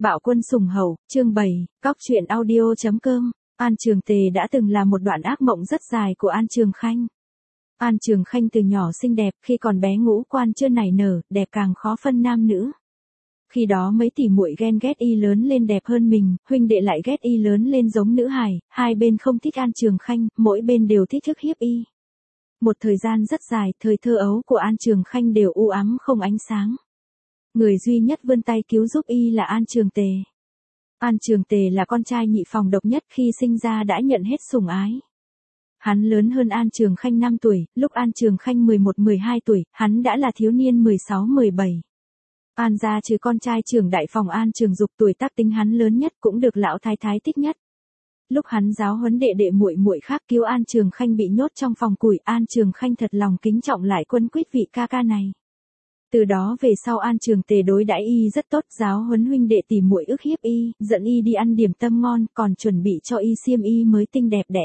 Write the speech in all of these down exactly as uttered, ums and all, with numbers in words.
Bạo quân sủng hầu, chương bảy, cóc truyện audio.com. An Trường Tề đã từng là một đoạn ác mộng rất dài của An Trường Khanh. An Trường Khanh từ nhỏ xinh đẹp, khi còn bé ngũ quan chưa nảy nở, đẹp càng khó phân nam nữ. Khi đó mấy tỷ muội ghen ghét y lớn lên đẹp hơn mình, huynh đệ lại ghét y lớn lên giống nữ hài, hai bên không thích An Trường Khanh, mỗi bên đều thích ức hiếp y. Một thời gian rất dài, thời thơ ấu của An Trường Khanh đều u ám không ánh sáng. Người duy nhất vươn tay cứu giúp y là An Trường Tề. An Trường Tề là con trai nhị phòng độc nhất, khi sinh ra đã nhận hết sủng ái. Hắn lớn hơn An Trường Khanh năm tuổi, lúc An Trường Khanh mười một mười hai tuổi, hắn đã là thiếu niên mười sáu mười bảy. An gia trừ con trai trưởng đại phòng An Trường Dục tuổi tác tính hắn lớn nhất, cũng được lão thái thái thích nhất. Lúc hắn giáo huấn đệ đệ muội muội khác cứu An Trường Khanh bị nhốt trong phòng củi, An Trường Khanh thật lòng kính trọng lại quấn quýt vị ca ca này. Từ đó về sau An Trường Tề đối đãi y rất tốt, giáo huấn huynh đệ tỉ muội ức hiếp y, dẫn y đi ăn điểm tâm ngon, còn chuẩn bị cho y xiêm y mới tinh đẹp đẽ.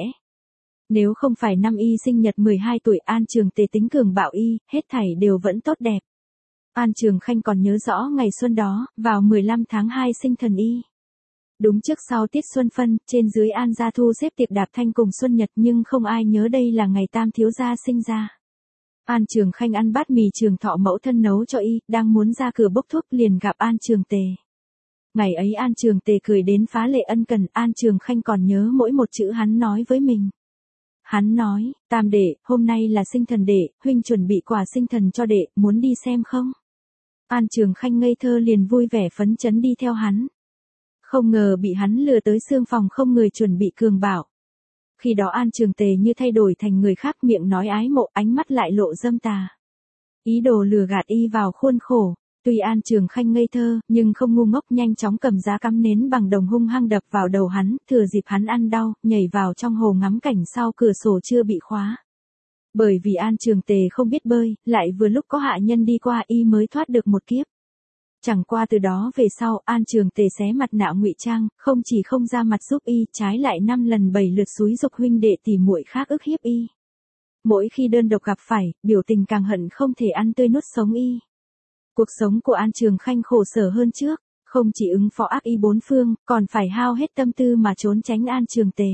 Nếu không phải năm y sinh nhật mười hai tuổi, An Trường Tề tính cường bạo y, hết thảy đều vẫn tốt đẹp. An Trường Khanh còn nhớ rõ ngày xuân đó, vào mười lăm tháng hai sinh thần y. Đúng trước sau tiết xuân phân, trên dưới An gia thu xếp tiệc đạp thanh cùng xuân nhật, nhưng không ai nhớ đây là ngày tam thiếu gia sinh ra. An Trường Khanh ăn bát mì Trường Thọ mẫu thân nấu cho y, đang muốn ra cửa bốc thuốc liền gặp An Trường Tề. Ngày ấy An Trường Tề cười đến phá lệ ân cần, An Trường Khanh còn nhớ mỗi một chữ hắn nói với mình. Hắn nói, tam đệ, hôm nay là sinh thần đệ, huynh chuẩn bị quà sinh thần cho đệ, muốn đi xem không? An Trường Khanh ngây thơ liền vui vẻ phấn chấn đi theo hắn. Không ngờ bị hắn lừa tới xương phòng không người chuẩn bị cường bạo. Khi đó An Trường Tề như thay đổi thành người khác, miệng nói ái mộ, ánh mắt lại lộ dâm tà. Ý đồ lừa gạt y vào khuôn khổ. Tuy An Trường Khanh ngây thơ, nhưng không ngu ngốc, nhanh chóng cầm giá cắm nến bằng đồng hung hăng đập vào đầu hắn, thừa dịp hắn ăn đau, nhảy vào trong hồ ngắm cảnh sau cửa sổ chưa bị khóa. Bởi vì An Trường Tề không biết bơi, lại vừa lúc có hạ nhân đi qua, y mới thoát được một kiếp. Chẳng qua từ đó về sau, An Trường Tề xé mặt nạ ngụy trang, không chỉ không ra mặt giúp y, trái lại năm lần bảy lượt xúi giục huynh đệ tỉ muội khác ức hiếp y. Mỗi khi đơn độc gặp phải, biểu tình càng hận không thể ăn tươi nuốt sống y. Cuộc sống của An Trường Khanh khổ sở hơn trước, không chỉ ứng phó ác y bốn phương, còn phải hao hết tâm tư mà trốn tránh An Trường Tề.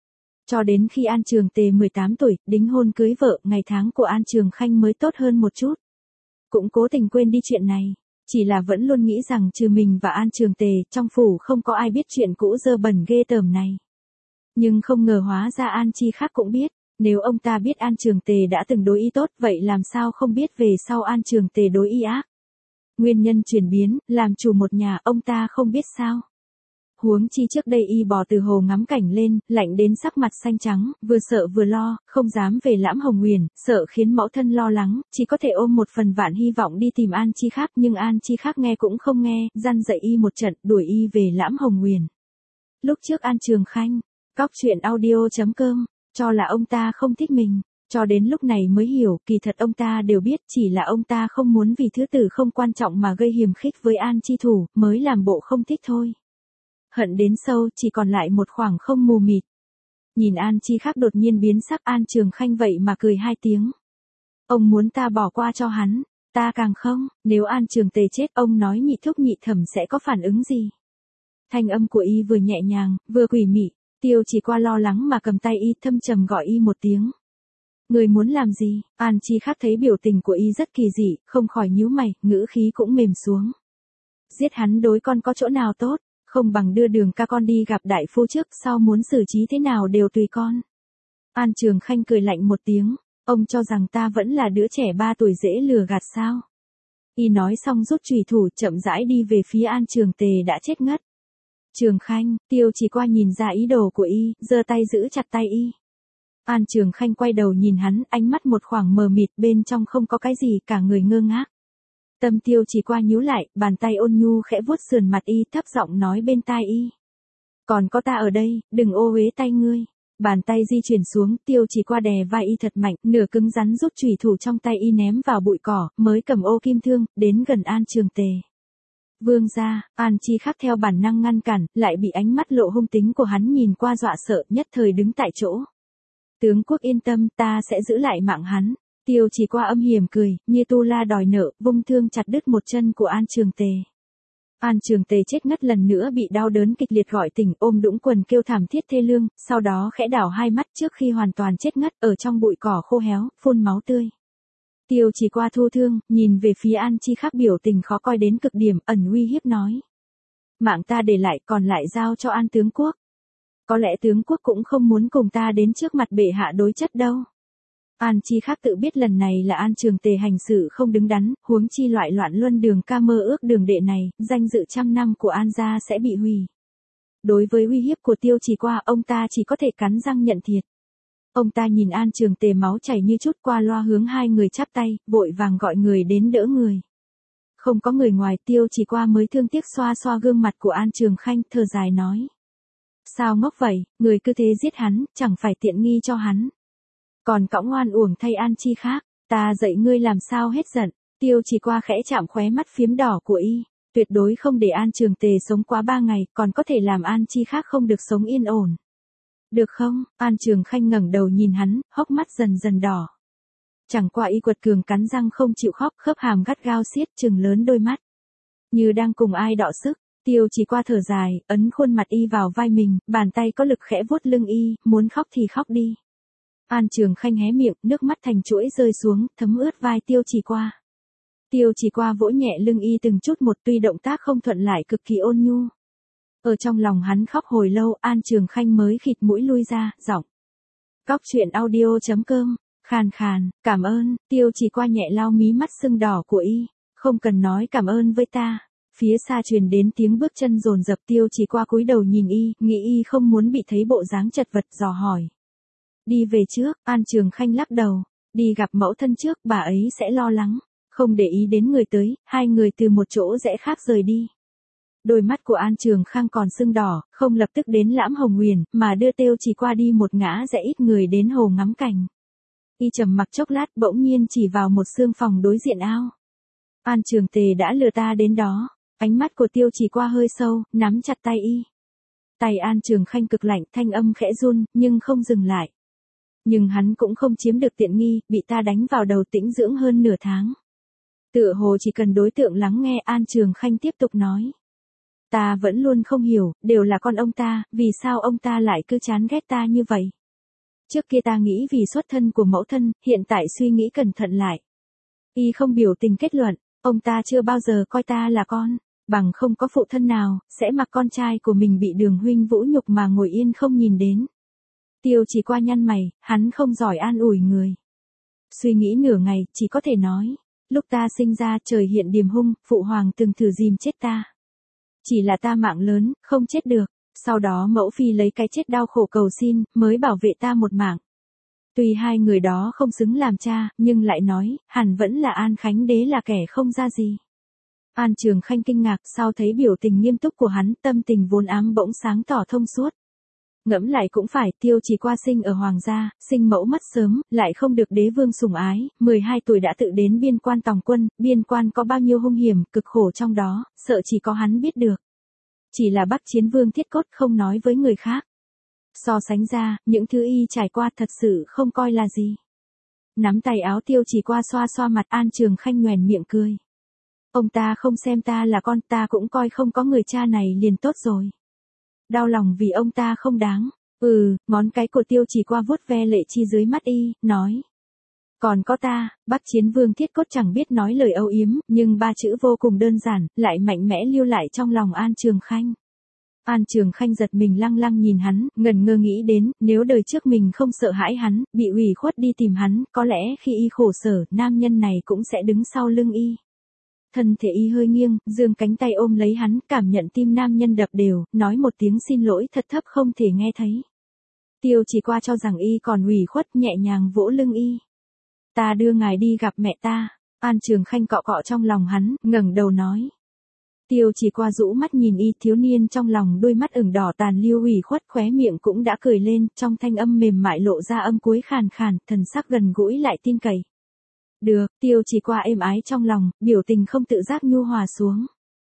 Cho đến khi An Trường Tề mười tám tuổi, đính hôn cưới vợ, ngày tháng của An Trường Khanh mới tốt hơn một chút. Cũng cố tình quên đi chuyện này. Chỉ là vẫn luôn nghĩ rằng trừ mình và An Trường Tề, trong phủ không có ai biết chuyện cũ dơ bẩn ghê tởm này. Nhưng không ngờ hóa ra An Chi khác cũng biết, nếu ông ta biết An Trường Tề đã từng đối y tốt, vậy làm sao không biết về sau An Trường Tề đối y ác. Nguyên nhân chuyển biến, làm chủ một nhà, ông ta không biết sao. Huống chi trước đây y bò từ hồ ngắm cảnh lên, lạnh đến sắc mặt xanh trắng, vừa sợ vừa lo, không dám về Lãm Hồng Nguyền, sợ khiến mẫu thân lo lắng, chỉ có thể ôm một phần vạn hy vọng đi tìm An Chi khác, nhưng An Chi khác nghe cũng không nghe, răn dạy y một trận, đuổi y về Lãm Hồng Nguyền. Lúc trước An Trường Khanh, cóc truyện audio.com, cho là ông ta không thích mình, cho đến lúc này mới hiểu, kỳ thật ông ta đều biết, chỉ là ông ta không muốn vì thứ tử không quan trọng mà gây hiềm khích với An Chi thủ, mới làm bộ không thích thôi. Hận đến sâu, chỉ còn lại một khoảng không mù mịt. Nhìn An Chi khác đột nhiên biến sắc, An Trường Khanh vậy mà cười hai tiếng. Ông muốn ta bỏ qua cho hắn, ta càng không, nếu An Trường Tề chết, ông nói nhị thúc nhị thẩm sẽ có phản ứng gì? Thanh âm của y vừa nhẹ nhàng, vừa quỷ mị, Tiêu Chỉ Qua lo lắng mà cầm tay y, thâm trầm gọi y một tiếng. Người muốn làm gì? An Chi khác thấy biểu tình của y rất kỳ dị, không khỏi nhíu mày, ngữ khí cũng mềm xuống. Giết hắn đối con có chỗ nào tốt? Không bằng đưa Đường ca con đi gặp đại phu trước, sau muốn xử trí thế nào đều tùy con. An Trường Khanh cười lạnh một tiếng, ông cho rằng ta vẫn là đứa trẻ ba tuổi dễ lừa gạt sao? Y nói xong rút chùy thủ, chậm rãi đi về phía An Trường Tề đã chết ngất. Trường Khanh, Tiêu Chỉ Qua nhìn ra ý đồ của y, giơ tay giữ chặt tay y. An Trường Khanh quay đầu nhìn hắn, ánh mắt một khoảng mờ mịt, bên trong không có cái gì, cả người ngơ ngác. Tâm Tiêu Chỉ Qua nhíu lại, bàn tay ôn nhu khẽ vuốt sườn mặt y, thấp giọng nói bên tai y. Còn có ta ở đây, đừng ô uế tay ngươi. Bàn tay di chuyển xuống, Tiêu Chỉ Qua đè vai y thật mạnh, nửa cứng rắn rút chùy thủ trong tay y ném vào bụi cỏ, mới cầm ô kim thương, đến gần An Trường Tề. Vương gia, An Chi khác theo bản năng ngăn cản, lại bị ánh mắt lộ hung tính của hắn nhìn qua dọa sợ, nhất thời đứng tại chỗ. Tướng quốc yên tâm, ta sẽ giữ lại mạng hắn. Tiêu Chỉ Qua âm hiểm cười, như tu la đòi nợ, vung thương chặt đứt một chân của An Trường Tề. An Trường Tề chết ngất lần nữa bị đau đớn kịch liệt gọi tỉnh, ôm đũng quần kêu thảm thiết thê lương, sau đó khẽ đảo hai mắt trước khi hoàn toàn chết ngất ở trong bụi cỏ khô héo, phun máu tươi. Tiêu Chỉ Qua thu thương, nhìn về phía An Chi Khắc biểu tình khó coi đến cực điểm, ẩn uy hiếp nói. Mạng ta để lại còn lại giao cho An tướng quốc. Có lẽ tướng quốc cũng không muốn cùng ta đến trước mặt bệ hạ đối chất đâu. An Chi Khắc tự biết lần này là An Trường Tề hành sự không đứng đắn, huống chi loại loạn luân đường ca mơ ước đường đệ này, danh dự trăm năm của An gia sẽ bị hủy. Đối với uy hiếp của Tiêu Chỉ Qua, ông ta chỉ có thể cắn răng nhận thiệt. Ông ta nhìn An Trường Tề máu chảy như chút qua loa hướng hai người chắp tay, vội vàng gọi người đến đỡ người. Không có người ngoài, Tiêu Chỉ Qua mới thương tiếc xoa xoa gương mặt của An Trường Khanh, thở dài nói. Sao ngốc vậy, người cứ thế giết hắn, chẳng phải tiện nghi cho hắn. Còn cõng oan uổng thay An Chi Khác, ta dạy ngươi làm sao hết giận. Tiêu Chỉ Qua khẽ chạm khóe mắt phiếm đỏ của y, tuyệt đối không để An Trường Tề sống quá ba ngày, còn có thể làm An Chi Khác không được sống yên ổn. Được không? An Trường Khanh ngẩng đầu nhìn hắn, hốc mắt dần dần đỏ. Chẳng qua y quật cường cắn răng không chịu khóc, khớp hàm gắt gao siết trừng lớn đôi mắt. Như đang cùng ai đọ sức, Tiêu Chỉ Qua thở dài, ấn khuôn mặt y vào vai mình, bàn tay có lực khẽ vuốt lưng y, muốn khóc thì khóc đi. An Trường Khanh hé miệng, nước mắt thành chuỗi rơi xuống, thấm ướt vai Tiêu Chỉ Qua. Tiêu Chỉ Qua vỗ nhẹ lưng y từng chút một, tuy động tác không thuận lại cực kỳ ôn nhu. Ở trong lòng hắn khóc hồi lâu, An Trường Khanh mới khịt mũi lui ra, giọng. Cóc truyện audio chấm com, khàn khàn, cảm ơn. Tiêu Chỉ Qua nhẹ lau mí mắt sưng đỏ của y, không cần nói cảm ơn với ta. Phía xa truyền đến tiếng bước chân dồn dập, Tiêu Chỉ Qua cúi đầu nhìn y, nghĩ y không muốn bị thấy bộ dáng chật vật, dò hỏi. Đi về trước, An Trường Khanh lắc đầu, đi gặp mẫu thân trước, bà ấy sẽ lo lắng. Không để ý đến người tới, hai người từ một chỗ rẽ khác rời đi. Đôi mắt của An Trường Khang còn sưng đỏ, không lập tức đến Lãm Hồng Nguyền, mà đưa Tiêu Chỉ Qua đi một ngã rẽ ít người đến hồ ngắm cảnh. Y trầm mặc chốc lát, bỗng nhiên chỉ vào một xương phòng đối diện ao. An Trường Tề đã lừa ta đến đó. Ánh mắt của Tiêu Chỉ Qua hơi sâu, nắm chặt tay y. Tay An Trường Khanh cực lạnh, thanh âm khẽ run, nhưng không dừng lại. Nhưng hắn cũng không chiếm được tiện nghi, bị ta đánh vào đầu tĩnh dưỡng hơn nửa tháng. Tựa hồ chỉ cần đối tượng lắng nghe, An Trường Khanh tiếp tục nói. Ta vẫn luôn không hiểu, đều là con ông ta, vì sao ông ta lại cứ chán ghét ta như vậy. Trước kia ta nghĩ vì xuất thân của mẫu thân, hiện tại suy nghĩ cẩn thận lại. Y không biểu tình kết luận, ông ta chưa bao giờ coi ta là con, bằng không có phụ thân nào, sẽ mặc con trai của mình bị Đường huynh vũ nhục mà ngồi yên không nhìn đến. Tiêu Chỉ Qua nhăn mày, hắn không giỏi an ủi người. Suy nghĩ nửa ngày, chỉ có thể nói, lúc ta sinh ra trời hiện điềm hung, phụ hoàng từng thử dìm chết ta. Chỉ là ta mạng lớn, không chết được, sau đó mẫu phi lấy cái chết đau khổ cầu xin, mới bảo vệ ta một mạng. Tuy hai người đó không xứng làm cha, nhưng lại nói, hẳn vẫn là An Khánh Đế là kẻ không ra gì. An Trường Khanh kinh ngạc, sau thấy biểu tình nghiêm túc của hắn, tâm tình vốn ám bỗng sáng tỏ thông suốt. Ngẫm lại cũng phải, Tiêu Chỉ Qua sinh ở hoàng gia, sinh mẫu mất sớm, lại không được đế vương sủng ái, mười hai tuổi đã tự đến biên quan tòng quân, biên quan có bao nhiêu hung hiểm, cực khổ trong đó, sợ chỉ có hắn biết được. Chỉ là Bắc Chiến Vương Thiết Cốt không nói với người khác. So sánh ra, những thứ y trải qua thật sự không coi là gì. Nắm tay áo Tiêu Chỉ Qua xoa xoa mặt, An Trường Khanh nhoẻn miệng cười. Ông ta không xem ta là con, ta cũng coi không có người cha này liền tốt rồi. Đau lòng vì ông ta không đáng. Ừ, ngón cái của Tiêu Chỉ Qua vuốt ve lệ chi dưới mắt y, nói. Còn có ta, Bắc Chiến Vương Thiết Cốt chẳng biết nói lời âu yếm, nhưng ba chữ vô cùng đơn giản, lại mạnh mẽ lưu lại trong lòng An Trường Khanh. An Trường Khanh giật mình lăng lăng nhìn hắn, ngần ngơ nghĩ đến, nếu đời trước mình không sợ hãi hắn, bị ủy khuất đi tìm hắn, có lẽ khi y khổ sở, nam nhân này cũng sẽ đứng sau lưng y. Thân thể y hơi nghiêng, giương cánh tay ôm lấy hắn, cảm nhận tim nam nhân đập đều, nói một tiếng xin lỗi thật thấp không thể nghe thấy. Tiêu Chỉ Qua cho rằng y còn ủy khuất, nhẹ nhàng vỗ lưng y. Ta đưa ngài đi gặp mẹ ta. An Trường Khanh cọ cọ trong lòng hắn, ngẩng đầu nói. Tiêu Chỉ Qua rũ mắt nhìn y, thiếu niên trong lòng đôi mắt ửng đỏ tàn lưu ủy khuất, khóe miệng cũng đã cười lên, trong thanh âm mềm mại lộ ra âm cuối khàn khàn, thần sắc gần gũi lại tin cậy. Được, Tiêu Chỉ Qua êm ái trong lòng, biểu tình không tự giác nhu hòa xuống.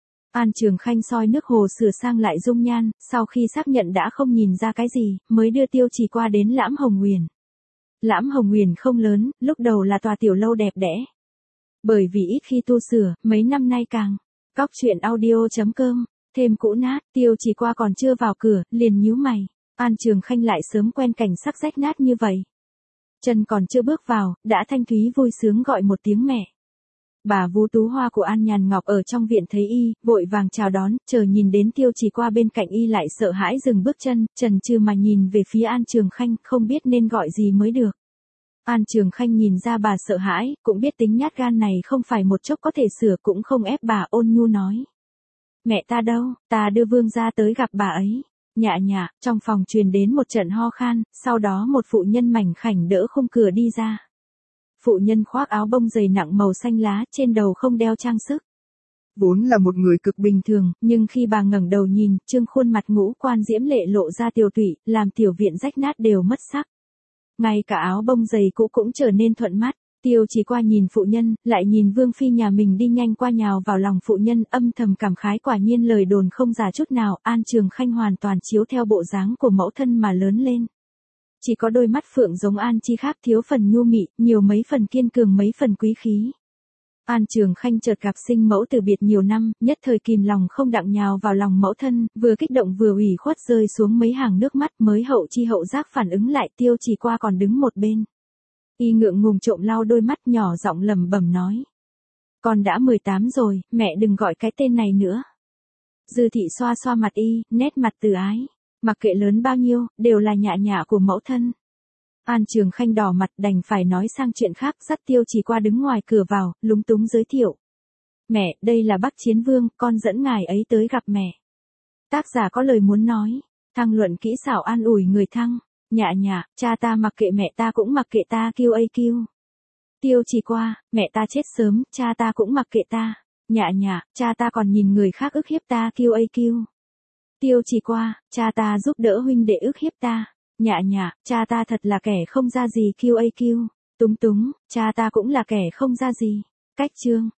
An Trường Khanh soi nước hồ sửa sang lại dung nhan, sau khi xác nhận đã không nhìn ra cái gì, mới đưa Tiêu Chỉ Qua đến Lãm Hồng Nguyền. Lãm Hồng Nguyền không lớn, lúc đầu là tòa tiểu lâu đẹp đẽ. Bởi vì ít khi tu sửa, mấy năm nay càng Cóc truyện audio chấm com, thêm cũ nát, Tiêu Chỉ Qua còn chưa vào cửa, liền nhíu mày, An Trường Khanh lại sớm quen cảnh sắc rách nát như vậy. Chân còn chưa bước vào, đã thanh thúy vui sướng gọi một tiếng mẹ. Bà vú Tú Hoa của An Nhàn Ngọc ở trong viện thấy y, vội vàng chào đón, chờ nhìn đến Tiêu Chỉ Qua bên cạnh y lại sợ hãi dừng bước chân, chần chừ mà nhìn về phía An Trường Khanh, không biết nên gọi gì mới được. An Trường Khanh nhìn ra bà sợ hãi, cũng biết tính nhát gan này không phải một chốc có thể sửa, cũng không ép bà, ôn nhu nói. Mẹ ta đâu, ta đưa Vương gia tới gặp bà ấy. Nhạ nhạ, trong phòng truyền đến một trận ho khan, sau đó một phụ nhân mảnh khảnh đỡ khung cửa đi ra. Phụ nhân khoác áo bông dày nặng màu xanh lá, trên đầu không đeo trang sức. Vốn là một người cực bình thường, nhưng khi bà ngẩng đầu nhìn, trương khuôn mặt ngũ quan diễm lệ lộ ra tiều tụy, làm tiểu viện rách nát đều mất sắc. Ngay cả áo bông dày cũ cũng trở nên thuận mắt. Tiêu Chỉ Qua nhìn phụ nhân, lại nhìn Vương phi nhà mình đi nhanh qua nhào vào lòng phụ nhân, âm thầm cảm khái, quả nhiên lời đồn không giả chút nào, An Trường Khanh hoàn toàn chiếu theo bộ dáng của mẫu thân mà lớn lên. Chỉ có đôi mắt phượng giống An Chi khác thiếu phần nhu mị, nhiều mấy phần kiên cường mấy phần quý khí. An Trường Khanh chợt gặp sinh mẫu từ biệt nhiều năm, nhất thời kìm lòng không đặng nhào vào lòng mẫu thân, vừa kích động vừa ủy khuất rơi xuống mấy hàng nước mắt, mới hậu chi hậu giác phản ứng lại. Tiêu Chỉ Qua còn đứng một bên. Y ngượng ngùng trộm lau đôi mắt, nhỏ giọng lẩm bẩm nói. Con đã mười tám rồi, mẹ đừng gọi cái tên này nữa. Dư thị xoa xoa mặt y, nét mặt từ ái. Mặc kệ lớn bao nhiêu, đều là nhạ nhạ của mẫu thân. An Trường Khanh đỏ mặt đành phải nói sang chuyện khác, dắt Tiêu Chỉ Qua đứng ngoài cửa vào, lúng túng giới thiệu. Mẹ, đây là Bắc Chiến Vương, con dẫn ngài ấy tới gặp mẹ. Tác giả có lời muốn nói, thăng luận kỹ xảo an ủi người thăng. Nhạ nhạ, cha ta mặc kệ mẹ ta cũng mặc kệ ta, kiu a kiu. Tiêu Chỉ Qua, mẹ ta chết sớm, cha ta cũng mặc kệ ta. Nhạ nhạ, cha ta còn nhìn người khác ức hiếp ta, kiu a kiu. Tiêu Chỉ Qua, cha ta giúp đỡ huynh đệ ức hiếp ta. Nhạ nhạ, cha ta thật là kẻ không ra gì, kiu a kiu. Túng túng, cha ta cũng là kẻ không ra gì. Cách chương.